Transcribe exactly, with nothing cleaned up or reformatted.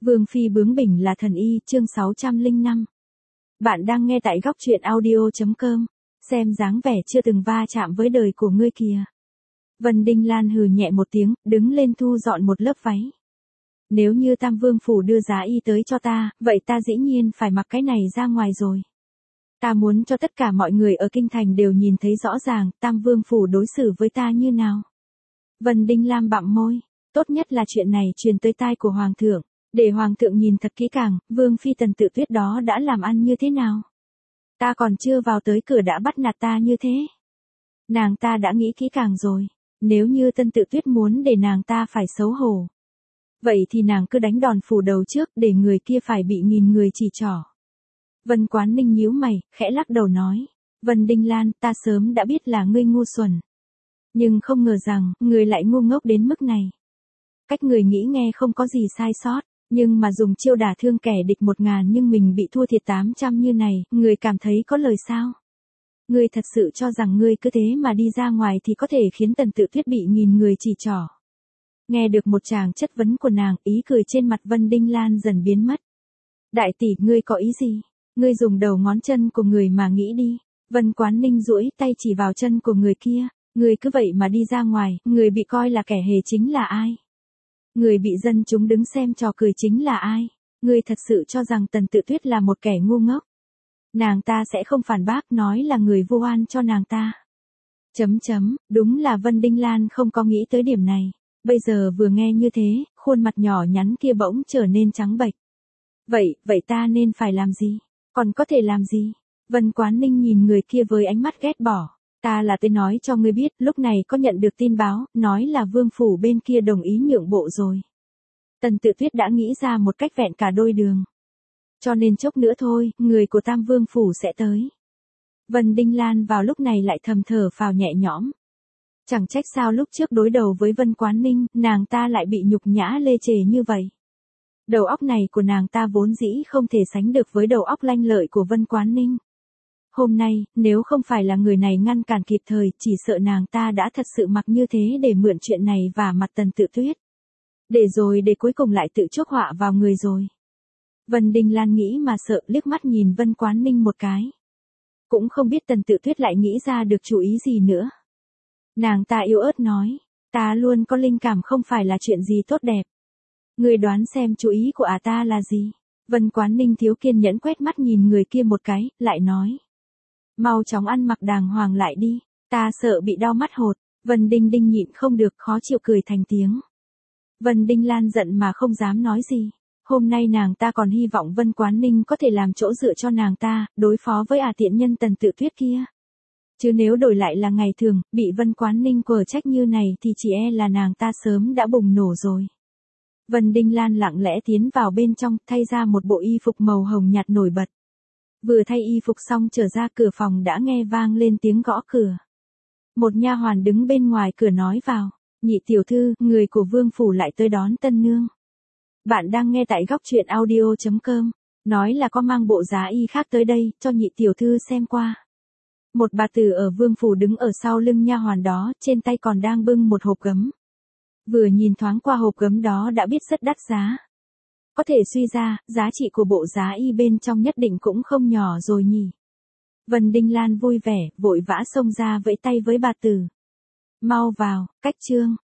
Vương phi bướng bỉnh là thần y, chương sáu trăm lẻ năm. Bạn đang nghe tại góc truyện audio chấm com, xem dáng vẻ chưa từng va chạm với đời của ngươi kìa. Vân Đinh Lan hừ nhẹ một tiếng, đứng lên thu dọn một lớp váy. Nếu như Tam Vương phủ đưa giá y tới cho ta, vậy ta dĩ nhiên phải mặc cái này ra ngoài rồi. Ta muốn cho tất cả mọi người ở kinh thành đều nhìn thấy rõ ràng Tam Vương phủ đối xử với ta như nào. Vân Đinh Lam bặm môi, tốt nhất là chuyện này truyền tới tai của Hoàng thượng. Để Hoàng thượng nhìn thật kỹ càng, Vương phi Tần Tự Tuyết đó đã làm ăn như thế nào. Ta còn chưa vào tới cửa đã bắt nạt ta như thế. Nàng ta đã nghĩ kỹ càng rồi, nếu như Tần Tự Tuyết muốn để nàng ta phải xấu hổ. Vậy thì nàng cứ đánh đòn phủ đầu trước để người kia phải bị nghìn người chỉ trỏ. Vân Quán Ninh nhíu mày, khẽ lắc đầu nói. Vân Đinh Lan, ta sớm đã biết là ngươi ngu xuẩn. Nhưng không ngờ rằng, ngươi lại ngu ngốc đến mức này. Cách người nghĩ nghe không có gì sai sót. Nhưng mà dùng chiêu đả thương kẻ địch một ngàn nhưng mình bị thua thiệt tám trăm như này, người cảm thấy có lời sao? Ngươi thật sự cho rằng ngươi cứ thế mà đi ra ngoài thì có thể khiến Tần Tự Tuyết bị nghìn người chỉ trỏ. Nghe được một tràng chất vấn của nàng, ý cười trên mặt Vân Đinh Lan dần biến mất. Đại tỷ, ngươi có ý gì? Ngươi dùng đầu ngón chân của người mà nghĩ đi. Vân Quán Ninh duỗi tay chỉ vào chân của người kia. Ngươi cứ vậy mà đi ra ngoài, người bị coi là kẻ hề chính là ai? Người bị dân chúng đứng xem trò cười chính là ai? Ngươi thật sự cho rằng Tần Tự Tuyết là một kẻ ngu ngốc. Nàng ta sẽ không phản bác nói là người vu oan cho nàng ta. Chấm chấm, đúng là Vân Đinh Lan không có nghĩ tới điểm này. Bây giờ vừa nghe như thế, khuôn mặt nhỏ nhắn kia bỗng trở nên trắng bệch. Vậy, vậy ta nên phải làm gì? Còn có thể làm gì? Vân Quán Ninh nhìn người kia với ánh mắt ghét bỏ. Ta là tới nói cho ngươi biết, lúc này có nhận được tin báo, nói là Vương phủ bên kia đồng ý nhượng bộ rồi. Tần Tự Tuyết đã nghĩ ra một cách vẹn cả đôi đường. Cho nên chốc nữa thôi, người của Tam Vương phủ sẽ tới. Vân Đinh Lan vào lúc này lại thầm thở phào nhẹ nhõm. Chẳng trách sao lúc trước đối đầu với Vân Quán Ninh, nàng ta lại bị nhục nhã lê chề như vậy. Đầu óc này của nàng ta vốn dĩ không thể sánh được với đầu óc lanh lợi của Vân Quán Ninh. Hôm nay, nếu không phải là người này ngăn cản kịp thời, chỉ sợ nàng ta đã thật sự mặc như thế để mượn chuyện này và mặt Tần Tự Tuyết. Để rồi để cuối cùng lại tự chuốc họa vào người rồi. Vân Đinh Lan nghĩ mà sợ, liếc mắt nhìn Vân Quán Ninh một cái. Cũng không biết Tần Tự Tuyết lại nghĩ ra được chủ ý gì nữa. Nàng ta yếu ớt nói, ta luôn có linh cảm không phải là chuyện gì tốt đẹp. Người đoán xem chủ ý của ả ta là gì? Vân Quán Ninh thiếu kiên nhẫn quét mắt nhìn người kia một cái, lại nói. Mau chóng ăn mặc đàng hoàng lại đi, ta sợ bị đau mắt hột. Vân Đinh Đinh nhịn không được khó chịu cười thành tiếng. Vân Đinh Lan giận mà không dám nói gì. Hôm nay nàng ta còn hy vọng Vân Quán Ninh có thể làm chỗ dựa cho nàng ta, đối phó với ả tiện nhân Tần Tự Tuyết kia. Chứ nếu đổi lại là ngày thường, bị Vân Quán Ninh quở trách như này thì chỉ e là nàng ta sớm đã bùng nổ rồi. Vân Đinh Lan lặng lẽ tiến vào bên trong, thay ra một bộ y phục màu hồng nhạt nổi bật. Vừa thay y phục xong trở ra cửa phòng đã nghe vang lên tiếng gõ cửa. Một nha hoàn đứng bên ngoài cửa nói vào, nhị tiểu thư, người của Vương phủ lại tới đón tân nương. Bạn đang nghe tại góc truyện audio chấm com, nói là có mang bộ giá y khác tới đây, cho nhị tiểu thư xem qua. Một bà tử ở Vương phủ đứng ở sau lưng nha hoàn đó, trên tay còn đang bưng một hộp gấm. Vừa nhìn thoáng qua hộp gấm đó đã biết rất đắt giá. Có thể suy ra, giá trị của bộ giá y bên trong nhất định cũng không nhỏ rồi nhỉ. Vân Đinh Lan vui vẻ, vội vã xông ra vẫy tay với bà tử. Mau vào, cách trương,